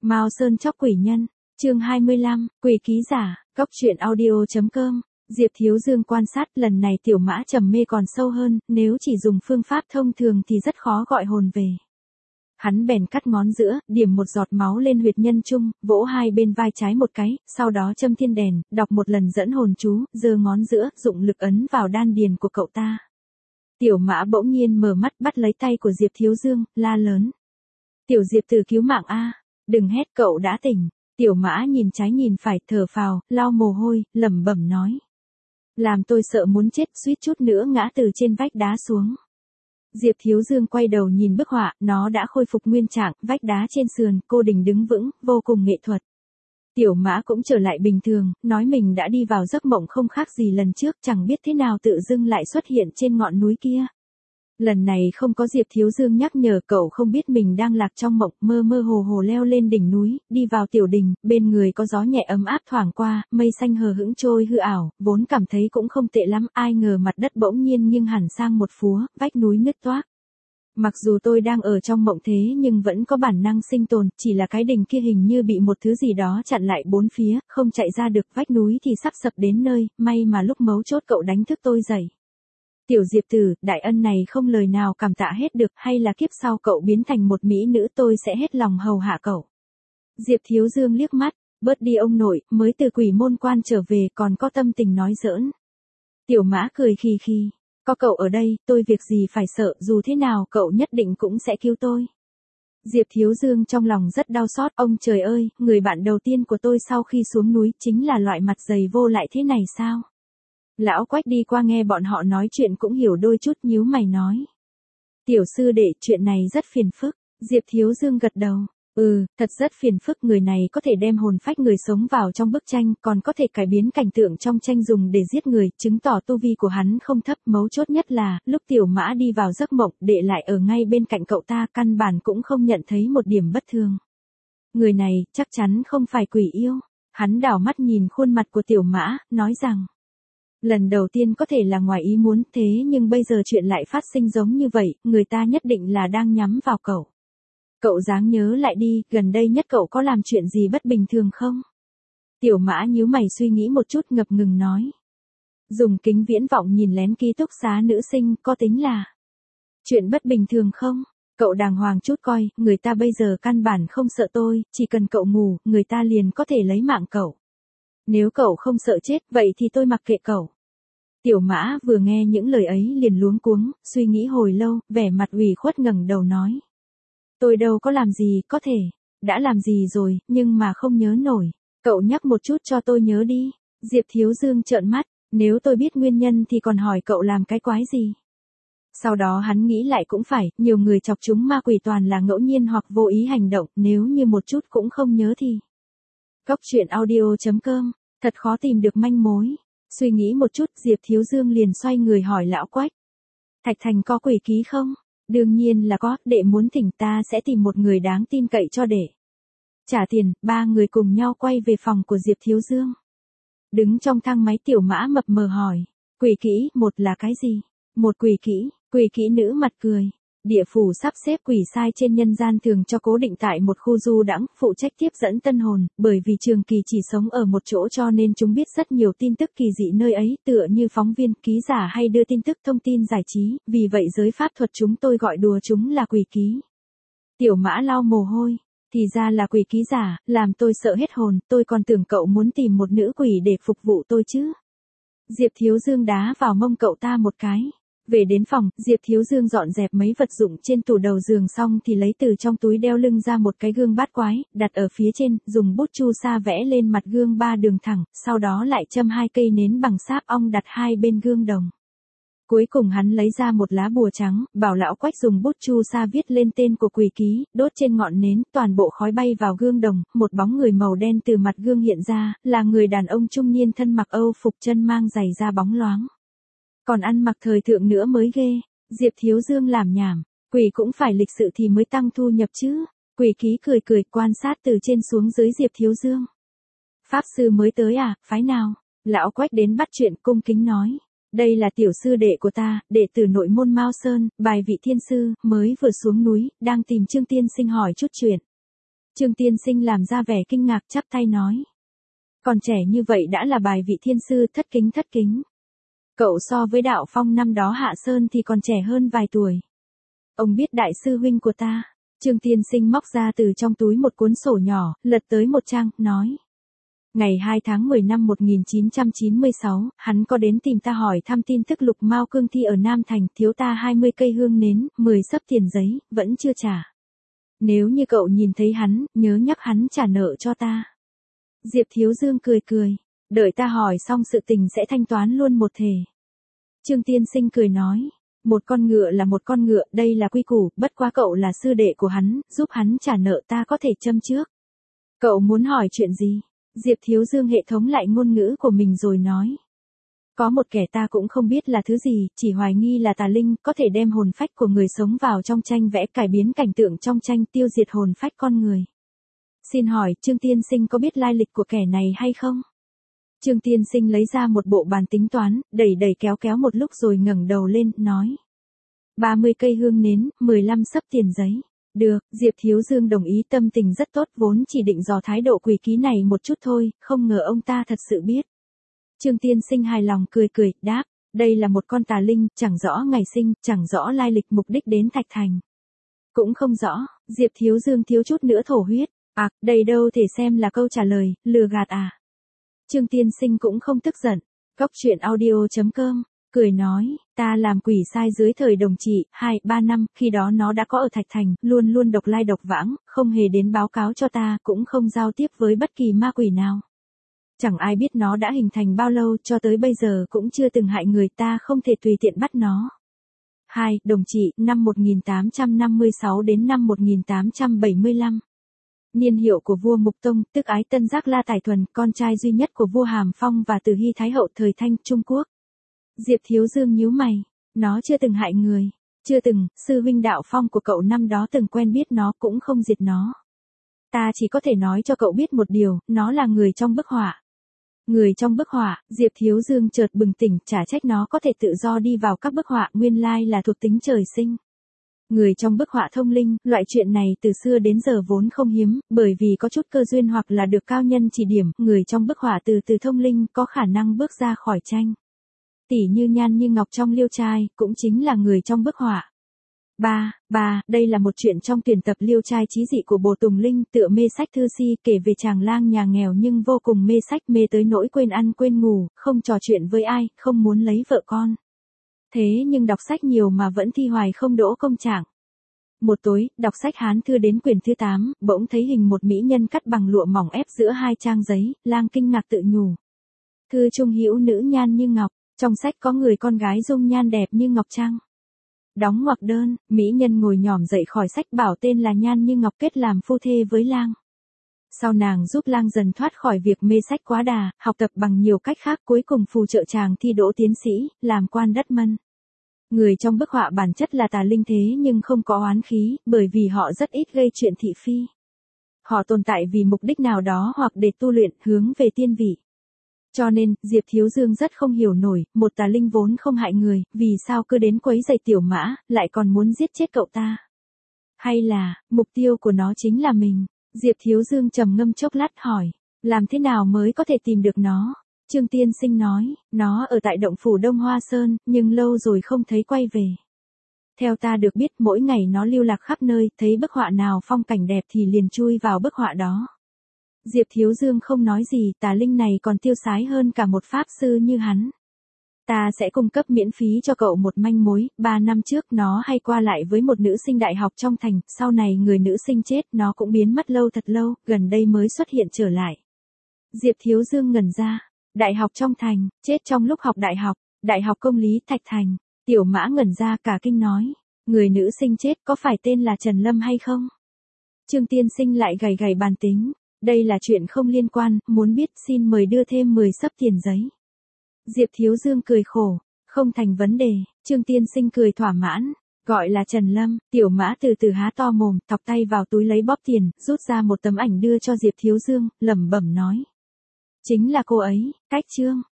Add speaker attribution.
Speaker 1: Mao Sơn chóc quỷ nhân, chương 25, quỷ ký giả, Cóc truyện audio.com. Diệp Thiếu Dương quan sát, lần này tiểu mã trầm mê còn sâu hơn, nếu chỉ dùng phương pháp thông thường thì rất khó gọi hồn về. Hắn bèn cắt ngón giữa, điểm một giọt máu lên huyệt nhân trung, vỗ hai bên vai trái một cái, sau đó châm thiên đèn, đọc một lần dẫn hồn chú, giơ ngón giữa, dụng lực ấn vào đan điền của cậu ta. Tiểu mã bỗng nhiên mở mắt bắt lấy tay của Diệp Thiếu Dương, la lớn. Tiểu Diệp Tử cứu mạng a, đừng hét, cậu đã tỉnh. Tiểu mã nhìn trái nhìn phải, thở phào, lau mồ hôi, lẩm bẩm nói. Làm tôi sợ muốn chết, suýt chút nữa ngã từ trên vách đá xuống. Diệp Thiếu Dương quay đầu nhìn bức họa, nó đã khôi phục nguyên trạng, vách đá trên sườn, cô đình đứng vững, vô cùng nghệ thuật. Tiểu mã cũng trở lại bình thường, nói mình đã đi vào giấc mộng không khác gì lần trước, chẳng biết thế nào tự dưng lại xuất hiện trên ngọn núi kia. Lần này không có Diệp Thiếu Dương nhắc nhở, cậu không biết mình đang lạc trong mộng, mơ mơ hồ hồ leo lên đỉnh núi, đi vào tiểu đình, bên người có gió nhẹ ấm áp thoảng qua, mây xanh hờ hững trôi hư ảo, vốn cảm thấy cũng không tệ lắm, ai ngờ mặt đất bỗng nhiên nghiêng hẳn sang một phúa, vách núi nứt toác. Mặc dù tôi đang ở trong mộng thế nhưng vẫn có bản năng sinh tồn, chỉ là cái đỉnh kia hình như bị một thứ gì đó chặn lại bốn phía, không chạy ra được, vách núi thì sắp sập đến nơi, may mà lúc mấu chốt cậu đánh thức tôi dậy. Tiểu Diệp Tử, đại ân này không lời nào cảm tạ hết được, hay là kiếp sau cậu biến thành một mỹ nữ tôi sẽ hết lòng hầu hạ cậu. Diệp Thiếu Dương liếc mắt, bớt đi ông nội, mới từ quỷ môn quan trở về còn có tâm tình nói giỡn. Tiểu mã cười khì khì, có cậu ở đây, tôi việc gì phải sợ, dù thế nào cậu nhất định cũng sẽ cứu tôi. Diệp Thiếu Dương trong lòng rất đau xót, ông trời ơi, người bạn đầu tiên của tôi sau khi xuống núi chính là loại mặt dày vô lại thế này sao? Lão Quách đi qua nghe bọn họ nói chuyện cũng hiểu đôi chút, nhíu mày nói. Tiểu sư đệ, chuyện này rất phiền phức. Diệp Thiếu Dương gật đầu. Thật rất phiền phức, người này có thể đem hồn phách người sống vào trong bức tranh, còn có thể cải biến cảnh tượng trong tranh dùng để giết người, chứng tỏ tu vi của hắn không thấp, mấu chốt nhất là, lúc tiểu mã đi vào giấc mộng, đệ lại ở ngay bên cạnh cậu ta, căn bản cũng không nhận thấy một điểm bất thường. Người này, chắc chắn không phải quỷ yêu. Hắn đảo mắt nhìn khuôn mặt của tiểu mã, nói rằng. Lần đầu tiên có thể là ngoài ý muốn, thế nhưng bây giờ chuyện lại phát sinh giống như vậy, người ta nhất định là đang nhắm vào cậu. Cậu dáng nhớ lại đi, gần đây nhất cậu có làm chuyện gì bất bình thường không? Tiểu mã nhíu mày suy nghĩ một chút, ngập ngừng nói. Dùng kính viễn vọng nhìn lén ký túc xá nữ sinh, có tính là chuyện bất bình thường không? Cậu đàng hoàng chút coi, người ta bây giờ căn bản không sợ tôi, chỉ cần cậu ngủ, người ta liền có thể lấy mạng cậu. Nếu cậu không sợ chết, vậy thì tôi mặc kệ cậu. Tiểu mã vừa nghe những lời ấy liền luống cuống, suy nghĩ hồi lâu, vẻ mặt ủy khuất ngẩng đầu nói. Tôi đâu có làm gì, có thể, đã làm gì rồi, nhưng mà không nhớ nổi. Cậu nhắc một chút cho tôi nhớ đi. Diệp Thiếu Dương trợn mắt, nếu tôi biết nguyên nhân thì còn hỏi cậu làm cái quái gì. Sau đó hắn nghĩ lại cũng phải, nhiều người chọc chúng ma quỷ toàn là ngẫu nhiên hoặc vô ý hành động, nếu như một chút cũng không nhớ thì. Cóc truyện audio.com, thật khó tìm được manh mối. Suy nghĩ một chút, Diệp Thiếu Dương liền xoay người hỏi lão Quách. Thạch Thành có quỷ ký không? Đương nhiên là có, đệ muốn thỉnh, ta sẽ tìm một người đáng tin cậy cho đệ. Trả tiền, ba người cùng nhau quay về phòng của Diệp Thiếu Dương. Đứng trong thang máy, tiểu mã mập mờ hỏi. Quỷ kỹ, một là cái gì? Một quỷ kỹ nữ mặt cười. Địa phủ sắp xếp quỷ sai trên nhân gian thường cho cố định tại một khu du đãng, phụ trách tiếp dẫn tân hồn, bởi vì trường kỳ chỉ sống ở một chỗ cho nên chúng biết rất nhiều tin tức kỳ dị nơi ấy, tựa như phóng viên, ký giả hay đưa tin tức thông tin giải trí, vì vậy giới pháp thuật chúng tôi gọi đùa chúng là quỷ ký. Tiểu mã lau mồ hôi, thì ra là quỷ ký giả, làm tôi sợ hết hồn, tôi còn tưởng cậu muốn tìm một nữ quỷ để phục vụ tôi chứ. Diệp Thiếu Dương đá vào mông cậu ta một cái. Về đến phòng, Diệp Thiếu Dương dọn dẹp mấy vật dụng trên tủ đầu giường xong thì lấy từ trong túi đeo lưng ra một cái gương bát quái, đặt ở phía trên, dùng bút chu sa vẽ lên mặt gương 3 đường thẳng, sau đó lại châm 2 cây nến bằng sáp ong đặt hai bên gương đồng. Cuối cùng hắn lấy ra một lá bùa trắng, bảo lão Quách dùng bút chu sa viết lên tên của quỷ ký, đốt trên ngọn nến, toàn bộ khói bay vào gương đồng, một bóng người màu đen từ mặt gương hiện ra, là người đàn ông trung niên thân mặc âu phục, chân mang giày da bóng loáng. Còn ăn mặc thời thượng nữa mới ghê. Diệp Thiếu Dương làm nhảm, quỷ cũng phải lịch sự thì mới tăng thu nhập chứ. Quỷ ký cười cười quan sát từ trên xuống dưới Diệp Thiếu Dương. Pháp sư mới tới à, phái nào? Lão Quách đến bắt chuyện, cung kính nói. Đây là tiểu sư đệ của ta, đệ tử nội môn Mao Sơn, bài vị thiên sư, mới vừa xuống núi, đang tìm Trương tiên sinh hỏi chút chuyện. Trương Tiên Sinh làm ra vẻ kinh ngạc chắp tay nói. Còn trẻ như vậy đã là bài vị thiên sư, thất kính thất kính. Cậu so với Đạo Phong năm đó hạ sơn thì còn trẻ hơn vài tuổi. Ông biết đại sư huynh của ta. Trương Tiên Sinh móc ra từ trong túi một cuốn sổ nhỏ, lật tới một trang, nói. Ngày 2 tháng 10 năm 1996, hắn có đến tìm ta hỏi thăm tin tức Lục Mao cương thi ở Nam Thành, thiếu ta 20 cây hương nến, 10 xấp tiền giấy, vẫn chưa trả. Nếu như cậu nhìn thấy hắn, nhớ nhắc hắn trả nợ cho ta. Diệp Thiếu Dương cười cười, đợi ta hỏi xong sự tình sẽ thanh toán luôn một thể. Trương Tiên Sinh cười nói, một con ngựa là một con ngựa, đây là quy củ, bất quá cậu là sư đệ của hắn, giúp hắn trả nợ ta có thể châm trước. Cậu muốn hỏi chuyện gì? Diệp Thiếu Dương hệ thống lại ngôn ngữ của mình rồi nói. Có một kẻ ta cũng không biết là thứ gì, chỉ hoài nghi là tà linh, có thể đem hồn phách của người sống vào trong tranh vẽ, cải biến cảnh tượng trong tranh, tiêu diệt hồn phách con người. Xin hỏi, Trương Tiên Sinh có biết lai lịch của kẻ này hay không? Trương Tiên Sinh lấy ra một bộ bàn tính toán, đẩy đẩy kéo kéo một lúc rồi ngẩng đầu lên, nói. 30 cây hương nến, 15 xấp tiền giấy. Được, Diệp Thiếu Dương đồng ý, tâm tình rất tốt, vốn chỉ định dò thái độ quỷ ký này một chút thôi, không ngờ ông ta thật sự biết. Trương Tiên Sinh hài lòng cười cười, đáp, đây là một con tà linh, chẳng rõ ngày sinh, chẳng rõ lai lịch, mục đích đến Thạch Thành. Cũng không rõ, Diệp Thiếu Dương thiếu chút nữa thổ huyết, đây đâu thể xem là câu trả lời, lừa gạt à. Trương Tiên Sinh cũng không tức giận, Cóc Truyện Audio.com, cười nói, ta làm quỷ sai dưới thời Đồng Trị, 2-3 năm, khi đó nó đã có ở Thạch Thành, luôn luôn độc lai độc vãng, không hề đến báo cáo cho ta, cũng không giao tiếp với bất kỳ ma quỷ nào. Chẳng ai biết nó đã hình thành bao lâu, cho tới bây giờ cũng chưa từng hại người, ta không thể tùy tiện bắt nó. 2. Đồng Trị, năm 1856 đến năm 1875. Niên hiệu của vua Mục Tông, tức Ái Tân Giác La Tài Thuần, con trai duy nhất của vua Hàm Phong và Từ Hy Thái Hậu thời Thanh, Trung Quốc. Diệp Thiếu Dương nhíu mày, nó chưa từng hại người. Chưa từng, sư huynh Đạo Phong của cậu năm đó từng quen biết nó, cũng không diệt nó. Ta chỉ có thể nói cho cậu biết một điều, nó là người trong bức họa. Người trong bức họa, Diệp Thiếu Dương chợt bừng tỉnh, chả trách nó có thể tự do đi vào các bức họa, nguyên lai là thuộc tính trời sinh. Người trong bức họa thông linh, loại chuyện này từ xưa đến giờ vốn không hiếm, bởi vì có chút cơ duyên hoặc là được cao nhân chỉ điểm, người trong bức họa từ từ thông linh có khả năng bước ra khỏi tranh. Tỷ như Nhan Như Ngọc trong Liêu Trai, cũng chính là người trong bức họa. 3. Đây là một chuyện trong tuyển tập Liêu Trai chí dị của Bồ Tùng Linh, tựa mê sách thư si, kể về chàng lang nhà nghèo nhưng vô cùng mê sách, mê tới nỗi quên ăn quên ngủ, không trò chuyện với ai, không muốn lấy vợ con. Thế nhưng đọc sách nhiều mà vẫn thi hoài không đỗ công trạng. Một tối, đọc sách Hán thư đến quyển thứ 8, bỗng thấy hình một mỹ nhân cắt bằng lụa mỏng ép giữa hai trang giấy, lang kinh ngạc tự nhủ. Thư trung hữu nữ Nhan Như Ngọc, trong sách có người con gái dung nhan đẹp như ngọc trăng. Đóng ngoặc đơn, mỹ nhân ngồi nhỏm dậy khỏi sách bảo tên là Nhan Như Ngọc kết làm phu thê với lang. Sau nàng giúp lang dần thoát khỏi việc mê sách quá đà, học tập bằng nhiều cách khác, cuối cùng phù trợ chàng thi đỗ tiến sĩ, làm quan đất Mân. Người trong bức họa bản chất là tà linh thế nhưng không có oán khí, bởi vì họ rất ít gây chuyện thị phi. Họ tồn tại vì mục đích nào đó hoặc để tu luyện, hướng về tiên vị. Cho nên, Diệp Thiếu Dương rất không hiểu nổi, một tà linh vốn không hại người, vì sao cứ đến quấy rầy Tiểu Mã, lại còn muốn giết chết cậu ta? Hay là, mục tiêu của nó chính là mình? Diệp Thiếu Dương trầm ngâm chốc lát hỏi, làm thế nào mới có thể tìm được nó? Trương Tiên Sinh nói, nó ở tại động phủ Đông Hoa Sơn, nhưng lâu rồi không thấy quay về. Theo ta được biết, mỗi ngày nó lưu lạc khắp nơi, thấy bức họa nào phong cảnh đẹp thì liền chui vào bức họa đó. Diệp Thiếu Dương không nói gì, tà linh này còn tiêu sái hơn cả một pháp sư như hắn. Ta sẽ cung cấp miễn phí cho cậu một manh mối, 3 năm trước nó hay qua lại với một nữ sinh đại học trong thành, sau này người nữ sinh chết, nó cũng biến mất lâu thật lâu, gần đây mới xuất hiện trở lại. Diệp Thiếu Dương ngẩn ra, đại học trong thành, chết trong lúc học đại học công lý Thạch Thành. Tiểu Mã ngẩn ra cả kinh nói, người nữ sinh chết có phải tên là Trần Lâm hay không? Trương Tiên Sinh lại gầy gầy bàn tính. Đây là chuyện không liên quan, muốn biết xin mời đưa thêm 10 xấp tiền giấy. Diệp Thiếu Dương cười khổ, không thành vấn đề, Trương Tiên Sinh cười thỏa mãn, gọi là Trần Lâm, Tiểu Mã từ từ há to mồm, thọc tay vào túi lấy bóp tiền, rút ra một tấm ảnh đưa cho Diệp Thiếu Dương, lẩm bẩm nói. Chính là cô ấy, cách Trương.